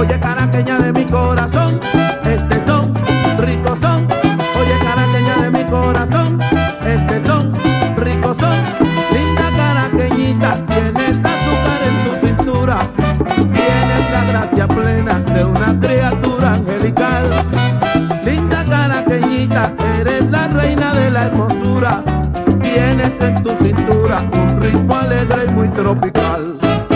Oye, caraqueña de mi corazón, este son, rico son. Oye, caraqueña de mi corazón, este son, rico son. Linda caraqueñita, tienes azúcar en tu cintura, tienes la gracia plena de una criatura angelical. Linda caraqueñita, eres la reina de la hermosura, tienes en tu cintura un ritmo alegre y muy tropical.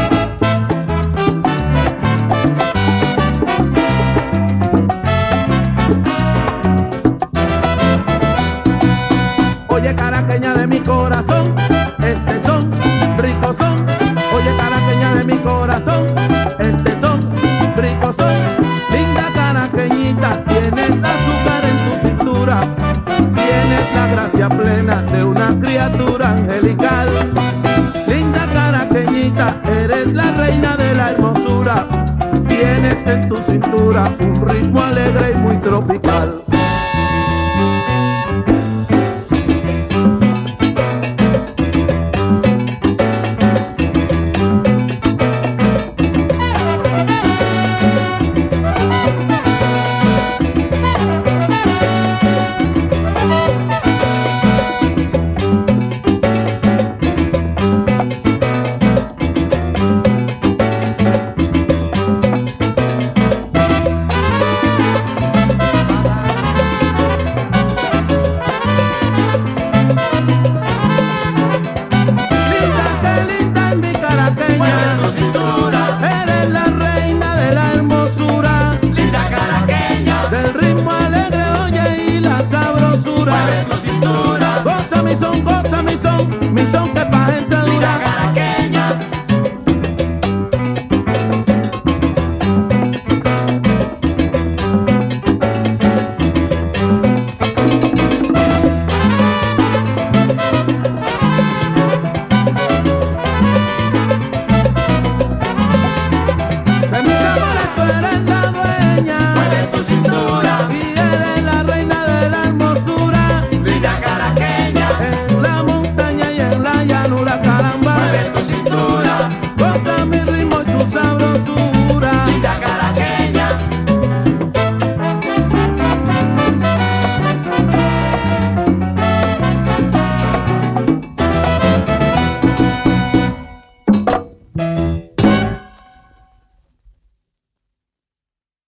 Oye, caraqueña de mi corazón, este son, rico son. Oye, caraqueña de mi corazón, este son, rico son. Linda caraqueñita, tienes azúcar en tu cintura, tienes la gracia plena de una criatura angelical. Linda caraqueñita, eres la reina de la hermosura, tienes en tu cintura un ritmo alegre y muy tropical.